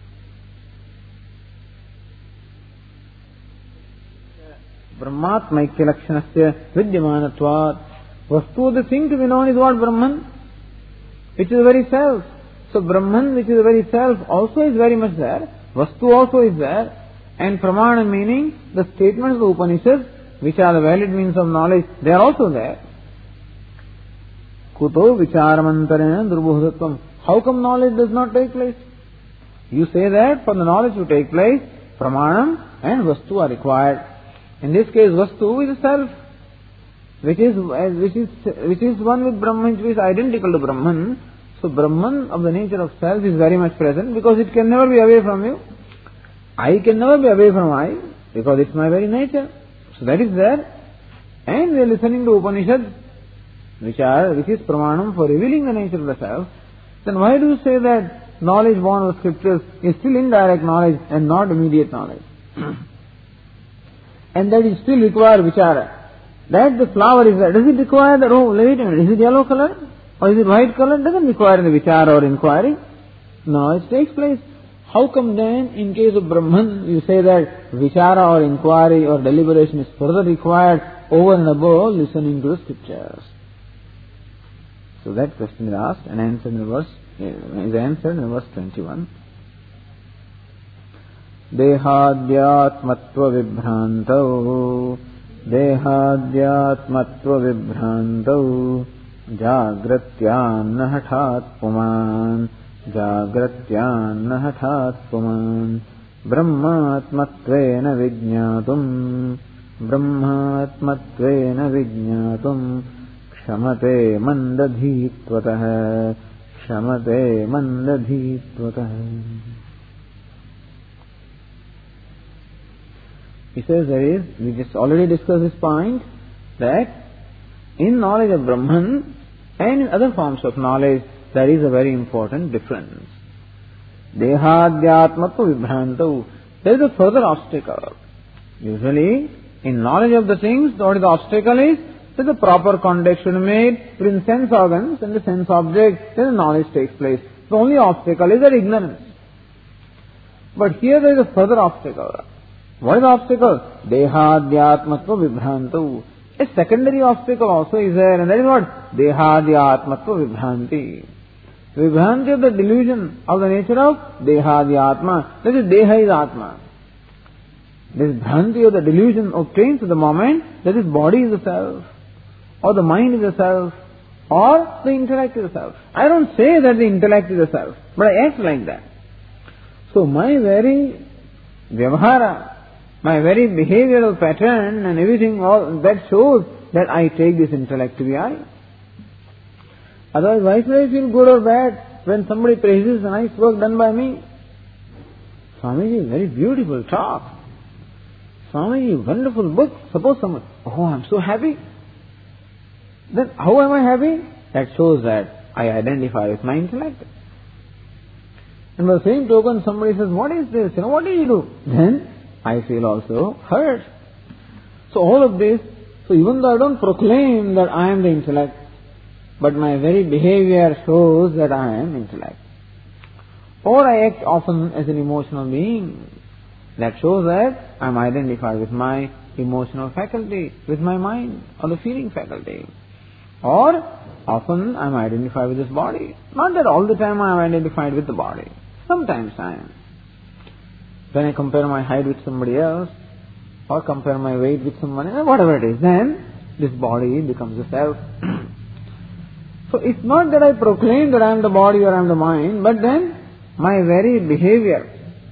Brahmatmaikya lakshanasya vidyamanatvat. Vastu, the thing to be known is what? Brahman, which is the very self. So Brahman, which is the very self, also is very much there. Vastu also is there. And pramana meaning the statements of the Upanishads, which are the valid means of knowledge, they are also there. Kuto vicharamantarena durbodhatvam. How come knowledge does not take place? You say that for the knowledge to take place, pramanam and vastu are required. In this case, vastu is the self, which is which is which is one with Brahman, which is identical to Brahman. So Brahman of the nature of self is very much present because it can never be away from you. I can never be away from I because it's my very nature. So that is there. And we are listening to Upanishads, which are which is pramanam for revealing the nature of the self. Then why do you say that knowledge born of scriptures is still indirect knowledge and not immediate knowledge? And that is still require vichara. That the flower is there. Does it require the, oh, wait a minute, is it yellow color? Or is it white color? It doesn't require the vichara or inquiry. Knowledge takes place. How come then, in case of Brahman, you say that vichara or inquiry or deliberation is further required over and above listening to the scriptures? So that question is asked and answered in verse, is answered in verse twenty-one. Dehadhyatmatva vibhrantau Dehadhyatmatva vibhrantau Jagratyanna hathat puman Jagratyanna hathat puman Brahmatmatvena vijñātum Brahmatmatvena vijñātum Kshamate mandadhitvatah Kshamate mandadhitvatah. He says there is, we just already discussed this point, that in knowledge of Brahman and in other forms of knowledge, there is a very important difference. Dehadhyatmatva vibhrantau. There is a further obstacle. Usually, in knowledge of the things, what the obstacle is, that the proper contact should be made between sense organs and the sense object, then the knowledge takes place. The only obstacle is that ignorance. But here there is a further obstacle. What is the obstacle? Dehadhyatmatva vibhrantau. A secondary obstacle also is there, and that is what? Dehadhyatmatva vibhranti. Vibhranti of the delusion of the nature of Dehadhyatma. That is, Deha is Atma. This bhranti of the delusion obtains to the moment that this body is the self, or the mind is the self, or the intellect is the self. I don't say that the intellect is the self, but I act like that. So my very vyavahara, my very behavioral pattern and everything, all that shows that I take this intellect to be I. Otherwise, why should I feel good or bad when somebody praises the nice work done by me? Swamiji, very beautiful talk. Swamiji, wonderful book. Suppose someone, oh, I'm so happy. Then how am I happy? That shows that I identify with my intellect. And by the same token, somebody says, what is this? You know, what did you do? Then I feel also hurt. So all of this, so even though I don't proclaim that I am the intellect, but my very behavior shows that I am intellect. Or I act often as an emotional being. That shows that I am identified with my emotional faculty, with my mind, or the feeling faculty. Or often I am identified with this body. Not that all the time I am identified with the body. Sometimes I am. When I compare my height with somebody else, or compare my weight with someone else, whatever it is, then this body becomes a self. So it's not that I proclaim that I am the body or I am the mind, but then my very behavior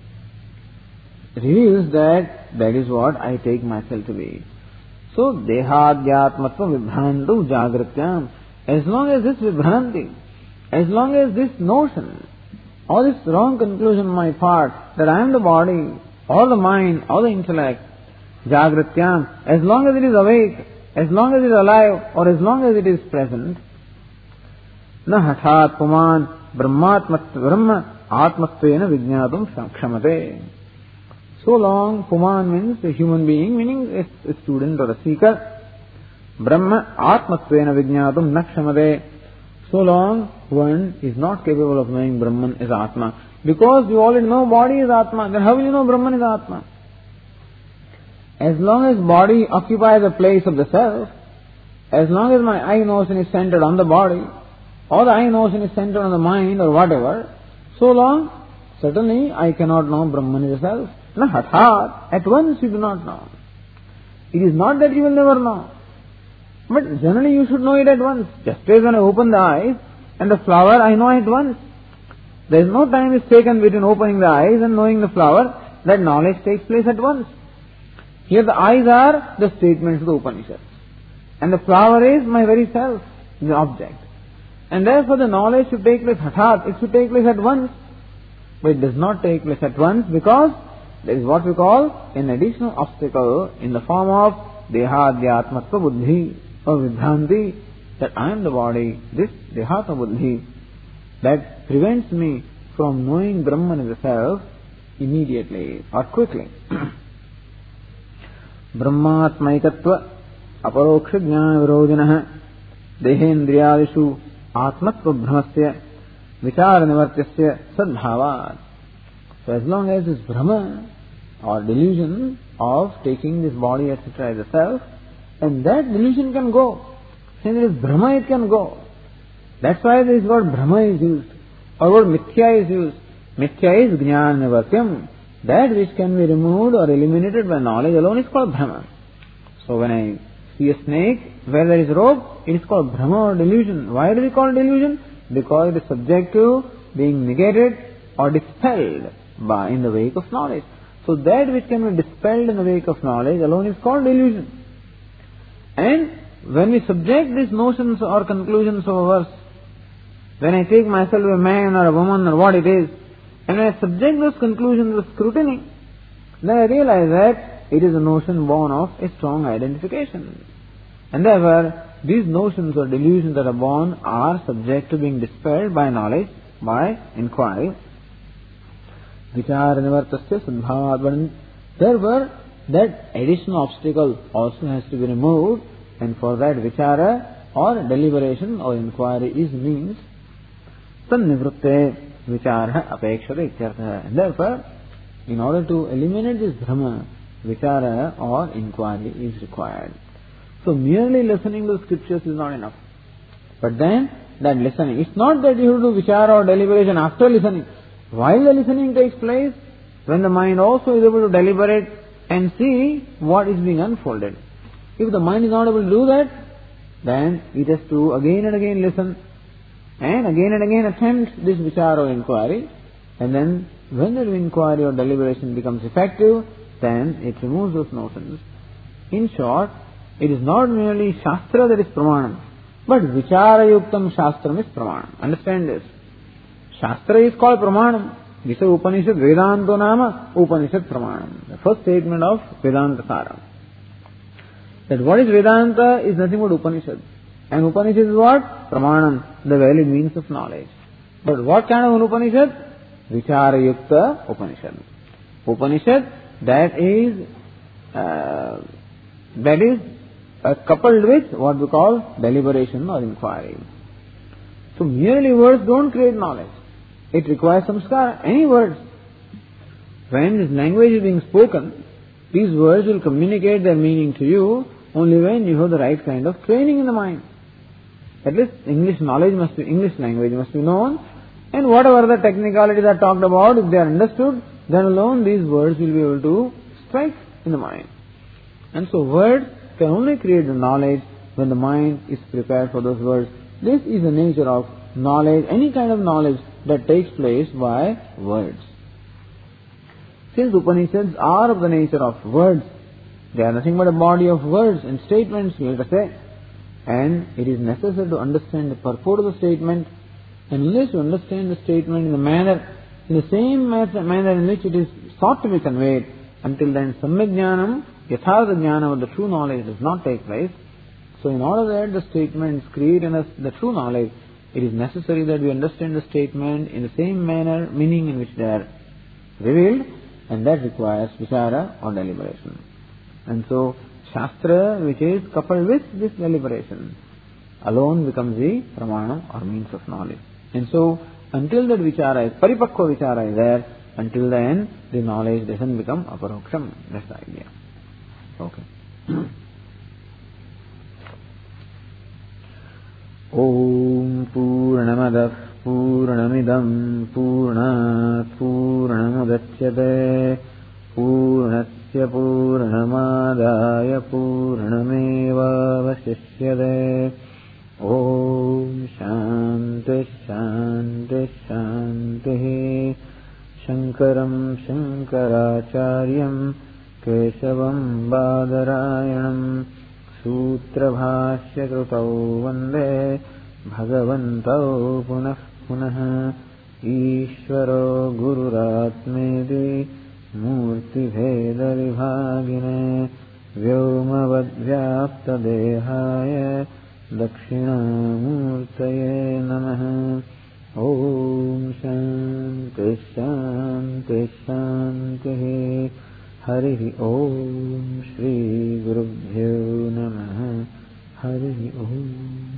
reveals that that is what I take myself to be. So, dehadhyatmatva vibhrantu jagrityam. As long as this vibhranti, as long as this notion, or this wrong conclusion on my part, that I am the body, or the mind, or the intellect, jagrityam, as long as it is awake, as long as it is alive, or as long as it is present, na hathat puman brahmatmat brahma atmatvena vijnatum kshamate. So long, Puman means a human being, meaning a student or a seeker. Brahma atmatvena vijnatum nakshamade. So long, one is not capable of knowing Brahman is Atma. Because you already know body is Atma, then how will you know Brahman is Atma? As long as body occupies the place of the self, as long as my I notion is centered on the body, or the I notion is centered on the mind or whatever, so long, certainly I cannot know Brahman is the self. Na hathat, at once you do not know. It is not that you will never know. But generally you should know it at once. Just as when I open the eyes and the flower, I know at once. There is no time is taken between opening the eyes and knowing the flower. That knowledge takes place at once. Here the eyes are the statements of the Upanishads. And the flower is my very self, the object. And therefore the knowledge should take place hathat, it should take place at once. But it does not take place at once because there is what we call an additional obstacle in the form of dehadhyatmatva buddhi or vibhranti, that I am the body, this dehatma buddhi, that prevents me from knowing Brahman as a self immediately or quickly. Brahmatmaikatva aparoksha jnana virodinah dehendriyadishu atmatva brahmasya vichara nivartyasya sadbhavat. So as long as this Brahma or delusion of taking this body et cetera as a self, and that delusion can go. Since it is Brahma, it can go. That's why this word Brahma is used, or word Mithya is used. Mithya is Jnana Nivartyam. That which can be removed or eliminated by knowledge alone is called Brahma. So when I see a snake where there is rope, it is called Brahma or delusion. Why do we call it delusion? Because it is subject to being negated or dispelled by in the wake of knowledge. So that which can be dispelled in the wake of knowledge alone is called delusion. And when we subject these notions or conclusions of ours, when I take myself a man or a woman or what it is, and when I subject those conclusions to scrutiny, then I realize that it is a notion born of a strong identification. And therefore, these notions or delusions that are born are subject to being dispelled by knowledge, by inquiry. Vichara nivartasya sadbhavat. Therefore, that additional obstacle also has to be removed, and for that vichara or deliberation or inquiry is means. Tannivrutte vichara apekshate ityartha. And therefore, in order to eliminate this Brahma, vichara or inquiry is required. So merely listening to the scriptures is not enough. But then, that listening, it's not that you have to do vichara or deliberation after listening. While the listening takes place, when the mind also is able to deliberate and see what is being unfolded. If the mind is not able to do that, then it has to again and again listen and again and again attempt this vichara or inquiry, and then when the inquiry or deliberation becomes effective, then it removes those notions. In short, it is not merely Shastra that is Pramanam, but Vichara Yuktam Shastram is Pramanam. Understand this. Shastra is called Pramanam, This is Upanishad Vedanto Nama Upanishad Pramanam. The first statement of Vedanta Saram. That what is Vedanta is nothing but Upanishad. And Upanishad is what? Pramanam, the valid means of knowledge. But what kind of an Upanishad? Vichara Yukta Upanishad. Upanishad that is uh, that is uh, coupled with what we call deliberation or inquiry. So merely words don't create knowledge. It requires samskara. Any words. When this language is being spoken, these words will communicate their meaning to you only when you have the right kind of training in the mind. At least English knowledge must be, English language must be known, and whatever the technicalities are talked about, if they are understood, then alone these words will be able to strike in the mind. And so words can only create the knowledge when the mind is prepared for those words. This is the nature of knowledge, any kind of knowledge that takes place by words. Since Upanishads are of the nature of words, they are nothing but a body of words and statements, let us say, and it is necessary to understand the purport of the statement, and unless you understand the statement in the manner, in the same manner in which it is sought to be conveyed, until then samyak jnanam, yathartha jnanam of the true knowledge does not take place. So in order that the statements create in us the true knowledge, it is necessary that we understand the statement in the same manner, meaning in which they are revealed, and that requires vichara or deliberation. And so Shastra, which is coupled with this deliberation, alone becomes the pramana or means of knowledge. And so until that vichara is, paripakva vichara is there, until then the knowledge doesn't become aparoksham. That's the idea. Okay. Om Purnamadah Purnamidam Purnat Purnamudachyate Purnasya Purnamadaya Purnameva Vasishyate. Om Shanti Shanti Shanti. Shankaram Shankaracharyam Keshavam Badarayanam Sutra Bhashya Krutau Vande Bhagavantau Punah Punah. Ishvaro Gururatmedi Murti Bheda Vibhagine Vyomavadvyapta Dehaya Dakshinamurtaye Namaha. Om Shanti Shanti Shanti. Hari Om Shri Gurubhyo Namaha. Hari Om.